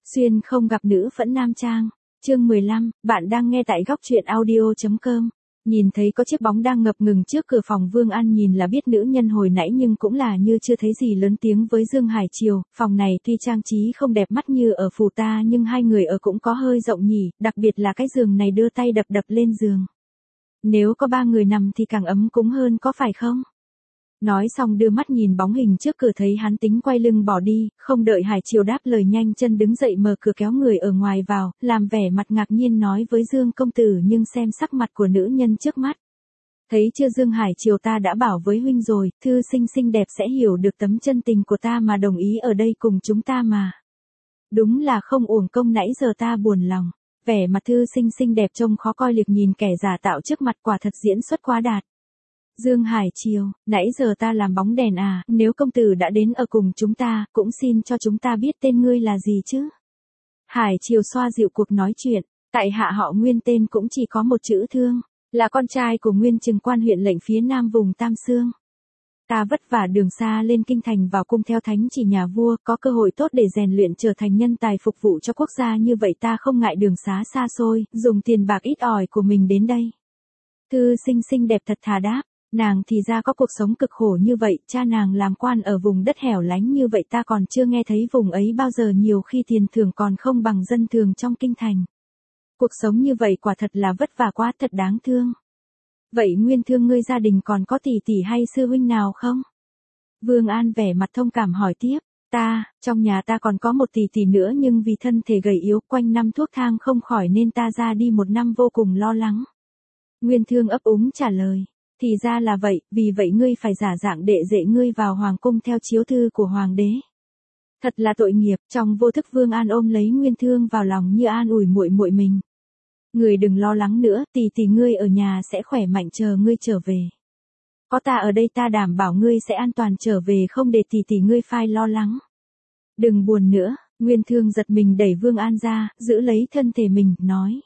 Xuyên không gặp nữ phẫn nam trang. Chương 15, bạn đang nghe tại góc truyện audio.com. Nhìn thấy có chiếc bóng đang ngập ngừng trước cửa phòng, Vương An nhìn là biết nữ nhân hồi nãy nhưng cũng là như chưa thấy gì, lớn tiếng với Dương Hải Triều, phòng này tuy trang trí không đẹp mắt như ở phủ ta nhưng hai người ở cũng có hơi rộng nhỉ, đặc biệt là cái giường này, đưa tay đập đập lên giường. Nếu có 3 người nằm thì càng ấm cúng hơn có phải không? Nói xong đưa mắt nhìn bóng hình trước cửa, thấy hắn tính quay lưng bỏ đi, không đợi Hải Triều đáp lời nhanh chân đứng dậy mở cửa kéo người ở ngoài vào, làm vẻ mặt ngạc nhiên nói với Dương công tử, nhưng xem sắc mặt của nữ nhân trước mắt. Thấy chưa Dương Hải Triều, ta đã bảo với huynh rồi, thư sinh xinh đẹp sẽ hiểu được tấm chân tình của ta mà đồng ý ở đây cùng chúng ta mà. Đúng là không uổng công nãy giờ ta buồn lòng. Vẻ mặt thư sinh xinh đẹp trông khó coi, liếc nhìn kẻ giả tạo trước mặt, quả thật diễn xuất quá đạt. Dương Hải Triều, nãy giờ ta làm bóng đèn à, nếu công tử đã đến ở cùng chúng ta, cũng xin cho chúng ta biết tên ngươi là gì chứ. Hải Triều xoa dịu cuộc nói chuyện, tại hạ họ Nguyên, tên cũng chỉ có một chữ Thương, là con trai của Nguyên Trừng quan huyện lệnh phía nam vùng Tam Xương. Ta vất vả đường xa lên kinh thành vào cung theo thánh chỉ nhà vua, có cơ hội tốt để rèn luyện trở thành nhân tài phục vụ cho quốc gia, như vậy ta không ngại đường xá xa xôi, dùng tiền bạc ít ỏi của mình đến đây. Thư sinh xinh đẹp thật thà đáp. Nàng thì ra có cuộc sống cực khổ như vậy, cha nàng làm quan ở vùng đất hẻo lánh như vậy, ta còn chưa nghe thấy vùng ấy bao giờ, nhiều khi tiền thưởng còn không bằng dân thường trong kinh thành. Cuộc sống như vậy quả thật là vất vả quá, thật đáng thương. Vậy Nguyên Thương, ngươi gia đình còn có tỷ tỷ hay sư huynh nào không? Vương An vẻ mặt thông cảm hỏi tiếp. Trong nhà ta còn có một tỷ tỷ nữa, nhưng vì thân thể gầy yếu, quanh năm thuốc thang không khỏi nên ta ra đi một năm vô cùng lo lắng. Nguyên Thương ấp úng trả lời. Thì ra là vậy, vì vậy ngươi phải giả dạng đệ đệ ngươi vào hoàng cung theo chiếu thư của hoàng đế. Thật là tội nghiệp. Trong vô thức Vương An ôm lấy Nguyên Thương vào lòng như an ủi muội muội mình. Ngươi đừng lo lắng nữa, tỷ tỷ ngươi ở nhà sẽ khỏe mạnh chờ ngươi trở về. Có ta ở đây, ta đảm bảo ngươi sẽ an toàn trở về, không để tỷ tỷ ngươi phải lo lắng. Đừng buồn nữa. Nguyên Thương giật mình đẩy Vương An ra, giữ lấy thân thể mình, nói.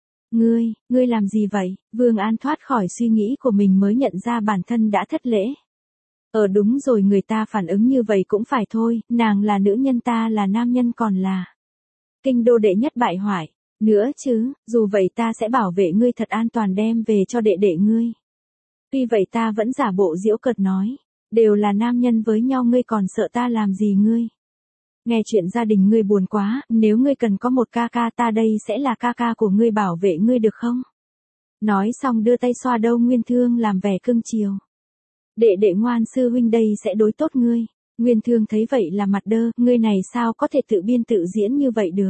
Ngươi làm gì vậy? Vương An thoát khỏi suy nghĩ của mình mới nhận ra bản thân đã thất lễ. Đúng rồi, người ta phản ứng như vậy cũng phải thôi, nàng là nữ nhân, ta là nam nhân, còn là kinh đô đệ nhất bại hoại. Nữa chứ, dù vậy ta sẽ bảo vệ ngươi thật an toàn, đem về cho đệ đệ ngươi. Tuy vậy ta vẫn giả bộ giễu cợt nói. Đều là nam nhân với nhau, ngươi còn sợ ta làm gì ngươi? Nghe chuyện gia đình ngươi buồn quá, nếu ngươi cần có một ca ca, ta đây sẽ là ca ca của ngươi, bảo vệ ngươi được không? Nói xong đưa tay xoa đầu Nguyên Thương làm vẻ cưng chiều. Đệ đệ ngoan, sư huynh đây sẽ đối tốt ngươi. Nguyên Thương thấy vậy là mặt đơ, ngươi này sao có thể tự biên tự diễn như vậy được?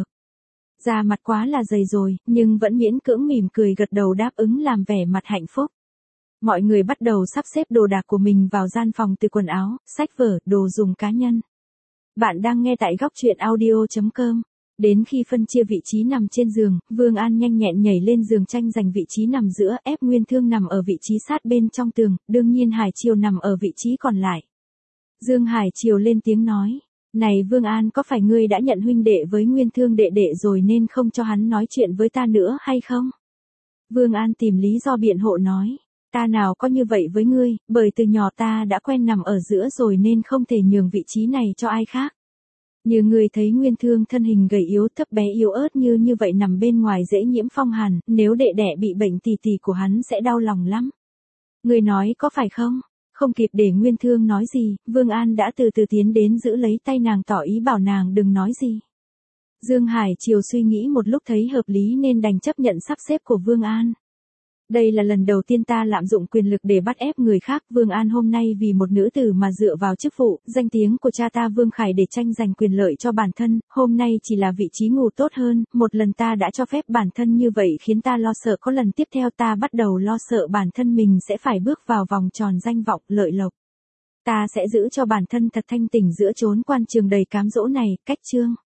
Da mặt quá là dày rồi, nhưng vẫn miễn cưỡng mỉm cười gật đầu đáp ứng, làm vẻ mặt hạnh phúc. Mọi người bắt đầu sắp xếp đồ đạc của mình vào gian phòng, từ quần áo, sách vở, đồ dùng cá nhân. Bạn đang nghe tại góc truyện audio.com. Đến khi phân chia vị trí nằm trên giường, Vương An nhanh nhẹn nhảy lên giường, tranh giành vị trí nằm giữa, ép Nguyên Thương nằm ở vị trí sát bên trong tường, đương nhiên Hải Triều nằm ở vị trí còn lại. Dương Hải Triều lên tiếng nói. Này Vương An, có phải ngươi đã nhận huynh đệ với Nguyên Thương đệ đệ rồi nên không cho hắn nói chuyện với ta nữa hay không? Vương An tìm lý do biện hộ nói. Ta nào có như vậy với ngươi, bởi từ nhỏ ta đã quen nằm ở giữa rồi nên không thể nhường vị trí này cho ai khác. Như ngươi thấy Nguyên Thương thân hình gầy yếu, thấp bé yếu ớt như vậy, nằm bên ngoài dễ nhiễm phong hàn, nếu đệ đệ bị bệnh tỷ tỷ của hắn sẽ đau lòng lắm. Ngươi nói có phải không? Không kịp để Nguyên Thương nói gì, Vương An đã từ từ tiến đến giữ lấy tay nàng, tỏ ý bảo nàng đừng nói gì. Dương Hải Triều suy nghĩ một lúc thấy hợp lý nên đành chấp nhận sắp xếp của Vương An. Đây là lần đầu tiên ta lạm dụng quyền lực để bắt ép người khác. Vương An hôm nay vì một nữ tử mà dựa vào chức vụ, danh tiếng của cha ta Vương Khải để tranh giành quyền lợi cho bản thân, hôm nay chỉ là vị trí ngủ tốt hơn. Một lần ta đã cho phép bản thân như vậy khiến ta lo sợ có lần tiếp theo ta bắt đầu lo sợ bản thân mình sẽ phải bước vào vòng tròn danh vọng, lợi lộc. Ta sẽ giữ cho bản thân thật thanh tỉnh giữa chốn quan trường đầy cám dỗ này. Cách chương